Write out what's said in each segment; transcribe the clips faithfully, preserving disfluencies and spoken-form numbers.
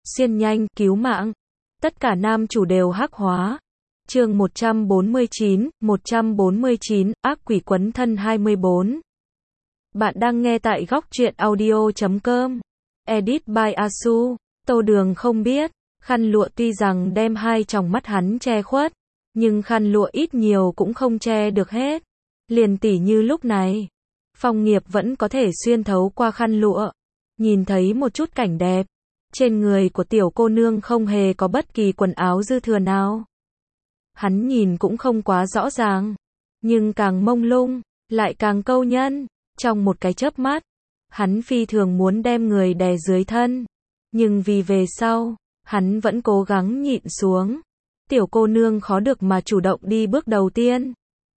xuyên nhanh, cứu mạng. Tất cả nam chủ đều hắc hóa. Chương một trăm bốn mươi chín, một trăm bốn mươi chín, ác quỷ quấn thân hai mươi bốn. Bạn đang nghe tại góc truyện audio chấm com. Edit by Asu. Tô Đường không biết, khăn lụa tuy rằng đem hai tròng mắt hắn che khuất, nhưng khăn lụa ít nhiều cũng không che được hết. Liền tỉ như lúc này, Phong Nghiệp vẫn có thể xuyên thấu qua khăn lụa, nhìn thấy một chút cảnh đẹp. Trên người của tiểu cô nương không hề có bất kỳ quần áo dư thừa nào. Hắn nhìn cũng không quá rõ ràng, nhưng càng mông lung, lại càng câu nhân. Trong một cái chớp mắt, hắn phi thường muốn đem người đè dưới thân, nhưng vì về sau, hắn vẫn cố gắng nhịn xuống. Tiểu cô nương khó được mà chủ động đi bước đầu tiên.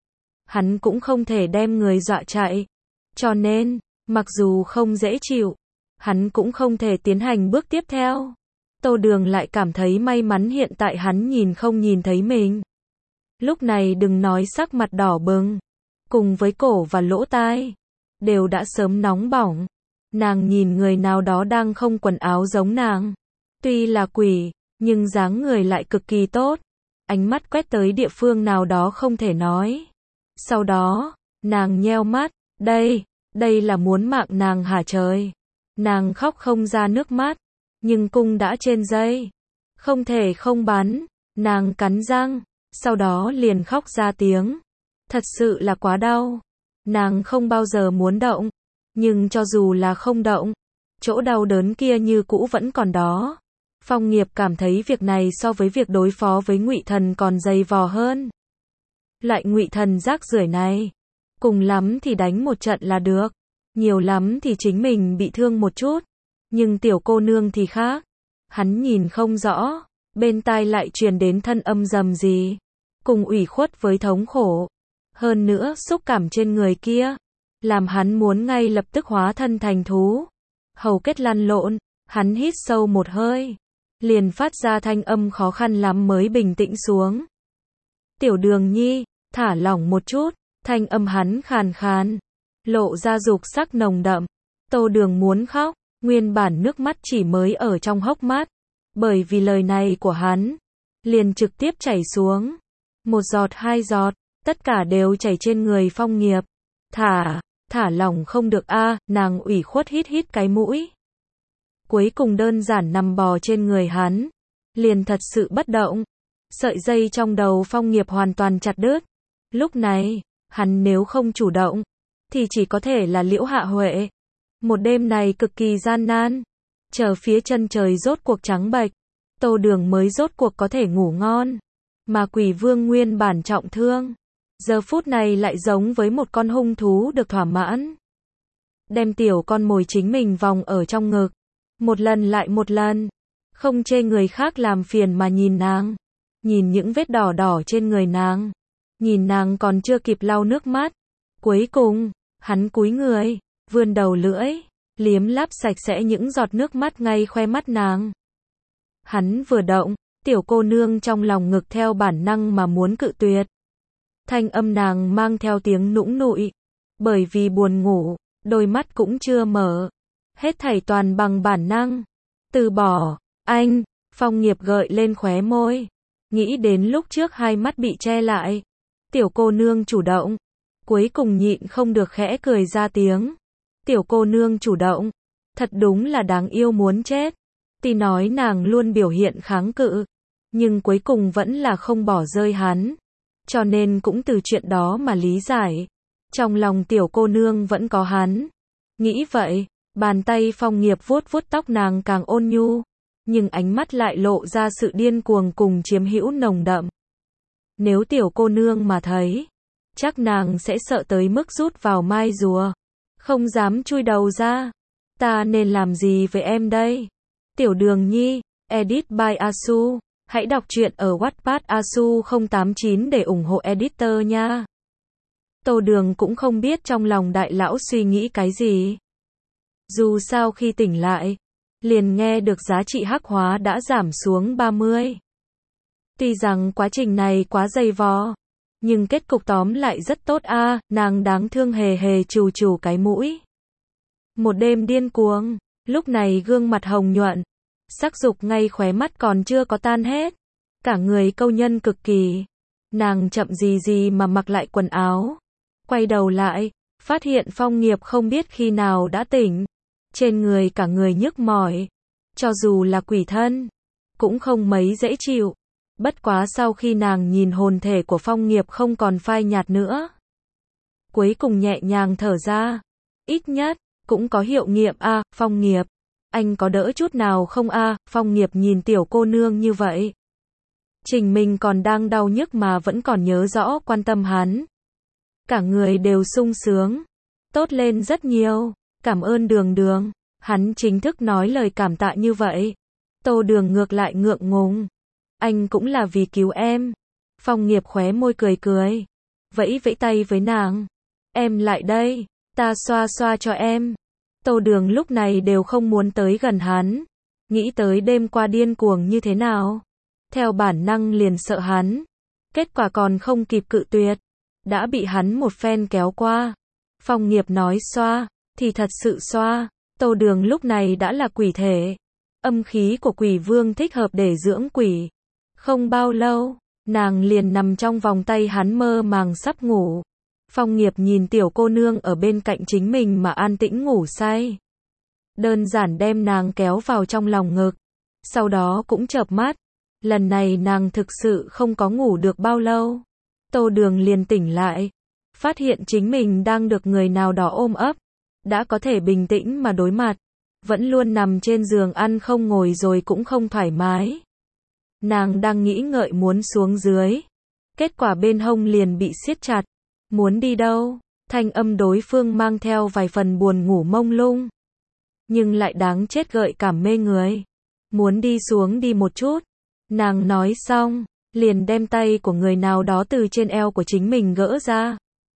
Hắn cũng không thể đem người dọa chạy, cho nên, mặc dù không dễ chịu, hắn cũng không thể tiến hành bước tiếp theo. Tô Đường lại cảm thấy may mắn hiện tại hắn nhìn không nhìn thấy mình. Lúc này đừng nói sắc mặt đỏ bừng, cùng với cổ và lỗ tai, đều đã sớm nóng bỏng. Nàng nhìn người nào đó đang không quần áo giống nàng. Tuy là quỷ, nhưng dáng người lại cực kỳ tốt. Ánh mắt quét tới địa phương nào đó không thể nói. Sau đó, nàng nheo mắt, đây, đây là muốn mạng nàng hả trời. Nàng khóc không ra nước mắt, nhưng cung đã trên dây, không thể không bắn. Nàng cắn răng, sau đó liền khóc ra tiếng. Thật sự là quá đau. Nàng không bao giờ muốn động, nhưng cho dù là không động, chỗ đau đớn kia như cũ vẫn còn đó. Phong Nghiệp cảm thấy việc này so với việc đối phó với Ngụy Thần còn dày vò hơn. Loại Ngụy Thần rác rưởi này, cùng lắm thì đánh một trận là được, nhiều lắm thì chính mình bị thương một chút. Nhưng tiểu cô nương thì khác, hắn nhìn không rõ, bên tai lại truyền đến thân âm rầm gì, cùng ủy khuất với thống khổ. Hơn nữa xúc cảm trên người kia, làm hắn muốn ngay lập tức hóa thân thành thú. Hầu kết lăn lộn, hắn hít sâu một hơi, liền phát ra thanh âm khó khăn lắm mới bình tĩnh xuống. Tiểu Đường Nhi, thả lỏng một chút. Thanh âm hắn khàn khàn, lộ ra dục sắc nồng đậm. Tô Đường muốn khóc, nguyên bản nước mắt chỉ mới ở trong hốc mắt, bởi vì lời này của hắn, liền trực tiếp chảy xuống. Một giọt hai giọt, tất cả đều chảy trên người Phong Nghiệp. Thả, thả lỏng không được a, nàng ủy khuất hít hít cái mũi. Cuối cùng đơn giản nằm bò trên người hắn, liền thật sự bất động. Sợi dây trong đầu Phong Nghiệp hoàn toàn chặt đứt. Lúc này, hắn nếu không chủ động, thì chỉ có thể là Liễu Hạ Huệ. Một đêm này cực kỳ gian nan, chờ phía chân trời rốt cuộc trắng bệch, Tô Đường mới rốt cuộc có thể ngủ ngon. Mà Quỷ Vương nguyên bản trọng thương, giờ phút này lại giống với một con hung thú được thỏa mãn. Đem tiểu con mồi chính mình vòng ở trong ngực, một lần lại một lần, không chê người khác làm phiền mà nhìn nàng, nhìn những vết đỏ đỏ trên người nàng, nhìn nàng còn chưa kịp lau nước mắt. Cuối cùng, hắn cúi người, vươn đầu lưỡi, liếm láp sạch sẽ những giọt nước mắt ngay khoe mắt nàng. Hắn vừa động, tiểu cô nương trong lòng ngực theo bản năng mà muốn cự tuyệt. Thanh âm nàng mang theo tiếng nũng nụi, bởi vì buồn ngủ, đôi mắt cũng chưa mở. Hết thảy toàn bằng bản năng. Từ bỏ, anh, Phong Nghiệp gợi lên khóe môi, nghĩ đến lúc trước hai mắt bị che lại. Tiểu cô nương chủ động, cuối cùng nhịn không được khẽ cười ra tiếng. Tiểu cô nương chủ động, thật đúng là đáng yêu muốn chết. Tuy nói nàng luôn biểu hiện kháng cự, nhưng cuối cùng vẫn là không bỏ rơi hắn. Cho nên cũng từ chuyện đó mà lý giải, trong lòng tiểu cô nương vẫn có hắn. Nghĩ vậy, bàn tay Phong Nghiệp vuốt vuốt tóc nàng càng ôn nhu, nhưng ánh mắt lại lộ ra sự điên cuồng cùng chiếm hữu nồng đậm. Nếu tiểu cô nương mà thấy, chắc nàng sẽ sợ tới mức rút vào mai rùa, không dám chui đầu ra. Ta nên làm gì với em đây? Tiểu Đường Nhi, edit by Asu. Hãy đọc truyện ở Wattpad Asu không tám chín để ủng hộ editor nha. Tô Đường cũng không biết trong lòng đại lão suy nghĩ cái gì. Dù sao khi tỉnh lại, liền nghe được giá trị hắc hóa đã giảm xuống ba mươi. Tuy rằng quá trình này quá dày vò, nhưng kết cục tóm lại rất tốt a, à, nàng đáng thương hề hề trù trù cái mũi. Một đêm điên cuồng, lúc này gương mặt hồng nhuận, sắc dục ngay khóe mắt còn chưa có tan hết. Cả người câu nhân cực kỳ. Nàng chậm gì gì mà mặc lại quần áo. Quay đầu lại, phát hiện Phong Nghiệp không biết khi nào đã tỉnh. Trên người cả người nhức mỏi. Cho dù là quỷ thân, cũng không mấy dễ chịu. Bất quá sau khi nàng nhìn hồn thể của Phong Nghiệp không còn phai nhạt nữa. Cuối cùng nhẹ nhàng thở ra. Ít nhất, cũng có hiệu nghiệm a à, Phong Nghiệp. Anh có đỡ chút nào không a à? Phong Nghiệp nhìn tiểu cô nương như vậy. Trình mình còn đang đau nhức mà vẫn còn nhớ rõ quan tâm hắn. Cả người đều sung sướng. Tốt lên rất nhiều. Cảm ơn Đường Đường. Hắn chính thức nói lời cảm tạ như vậy. Tô Đường ngược lại ngượng ngùng. Anh cũng là vì cứu em. Phong Nghiệp khóe môi cười cười. Vẫy vẫy tay với nàng. Em lại đây. Ta xoa xoa cho em. Tô Đường lúc này đều không muốn tới gần hắn. Nghĩ tới đêm qua điên cuồng như thế nào. Theo bản năng liền sợ hắn. Kết quả còn không kịp cự tuyệt. Đã bị hắn một phen kéo qua. Phong Nghiệp nói xoa. Thì thật sự xoa. Tô Đường lúc này đã là quỷ thể. Âm khí của quỷ vương thích hợp để dưỡng quỷ. Không bao lâu, nàng liền nằm trong vòng tay hắn mơ màng sắp ngủ. Phong Nghiệp nhìn tiểu cô nương ở bên cạnh chính mình mà an tĩnh ngủ say. Đơn giản đem nàng kéo vào trong lòng ngực. Sau đó cũng chợp mắt. Lần này nàng thực sự không có ngủ được bao lâu. Tô Đường liền tỉnh lại. Phát hiện chính mình đang được người nào đó ôm ấp. Đã có thể bình tĩnh mà đối mặt. Vẫn luôn nằm trên giường ăn không ngồi rồi cũng không thoải mái. Nàng đang nghĩ ngợi muốn xuống dưới. Kết quả bên hông liền bị siết chặt. Muốn đi đâu? Thanh âm đối phương mang theo vài phần buồn ngủ mông lung. Nhưng lại đáng chết gợi cảm mê người. Muốn đi xuống đi một chút. Nàng nói xong, liền đem tay của người nào đó từ trên eo của chính mình gỡ ra.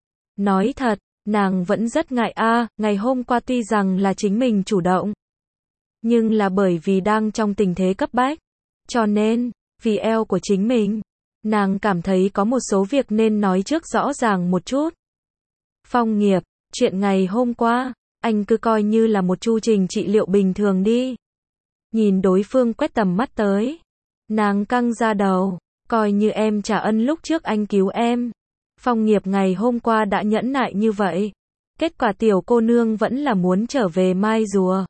Nói thật, nàng vẫn rất ngại a, ngày hôm qua tuy rằng là chính mình chủ động. Nhưng là bởi vì đang trong tình thế cấp bách. Cho nên, vì eo của chính mình, nàng cảm thấy có một số việc nên nói trước rõ ràng một chút. Phong Nghiệp, chuyện ngày hôm qua, anh cứ coi như là một chu trình trị liệu bình thường đi. Nhìn đối phương quét tầm mắt tới. Nàng căng ra đầu, coi như em trả ân lúc trước anh cứu em. Phong Nghiệp ngày hôm qua đã nhẫn nại như vậy. Kết quả tiểu cô nương vẫn là muốn trở về mai rùa.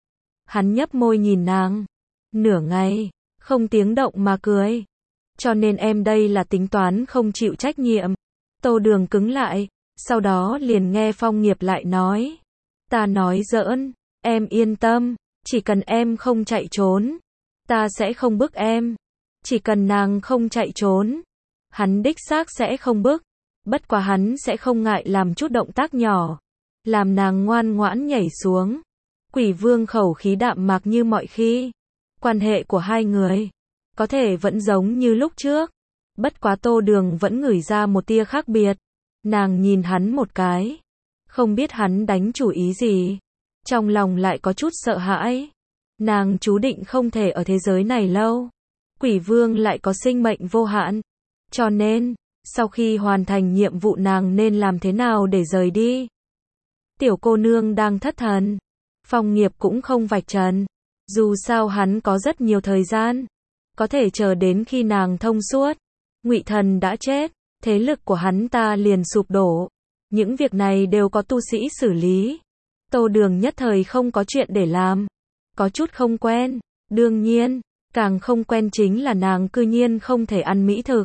Hắn nhấp môi nhìn nàng. Nửa ngày, không tiếng động mà cười. Cho nên em đây là tính toán không chịu trách nhiệm. Tô Đường cứng lại. Sau đó liền nghe Phong Nghiệp lại nói. Ta nói giỡn, em yên tâm. Chỉ cần em không chạy trốn. Ta sẽ không bức em. Chỉ cần nàng không chạy trốn. Hắn đích xác sẽ không bức. Bất quá hắn sẽ không ngại làm chút động tác nhỏ. Làm nàng ngoan ngoãn nhảy xuống. Quỷ vương khẩu khí đạm mạc như mọi khi. Quan hệ của hai người có thể vẫn giống như lúc trước. Bất quá Tô Đường vẫn ngửi ra một tia khác biệt. Nàng nhìn hắn một cái. Không biết hắn đánh chủ ý gì. Trong lòng lại có chút sợ hãi. Nàng chú định không thể ở thế giới này lâu. Quỷ vương lại có sinh mệnh vô hạn. Cho nên, sau khi hoàn thành nhiệm vụ nàng nên làm thế nào để rời đi. Tiểu cô nương đang thất thần. Phong Nghiệp cũng không vạch trần. Dù sao hắn có rất nhiều thời gian. Có thể chờ đến khi nàng thông suốt. Ngụy Thần đã chết. Thế lực của hắn ta liền sụp đổ. Những việc này đều có tu sĩ xử lý. Tô Đường nhất thời không có chuyện để làm. Có chút không quen. Đương nhiên, càng không quen chính là nàng cư nhiên không thể ăn mỹ thực.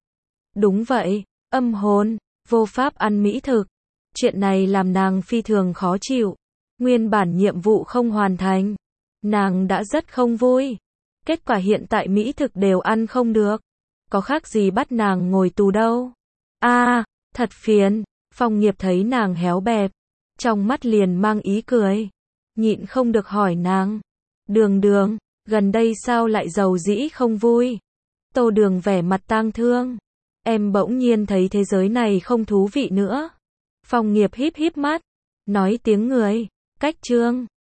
Đúng vậy, âm hồn, vô pháp ăn mỹ thực. Chuyện này làm nàng phi thường khó chịu. Nguyên bản nhiệm vụ không hoàn thành. Nàng đã rất không vui. Kết quả hiện tại mỹ thực đều ăn không được. Có khác gì bắt nàng ngồi tù đâu. A, à, thật phiền. Phong Nghiệp thấy nàng héo bẹp. Trong mắt liền mang ý cười. Nhịn không được hỏi nàng. Đường Đường, gần đây sao lại giàu dĩ không vui? Tô Đường vẻ mặt tang thương. Em bỗng nhiên thấy thế giới này không thú vị nữa. Phong Nghiệp híp híp mắt. Nói tiếng người. Cách trương.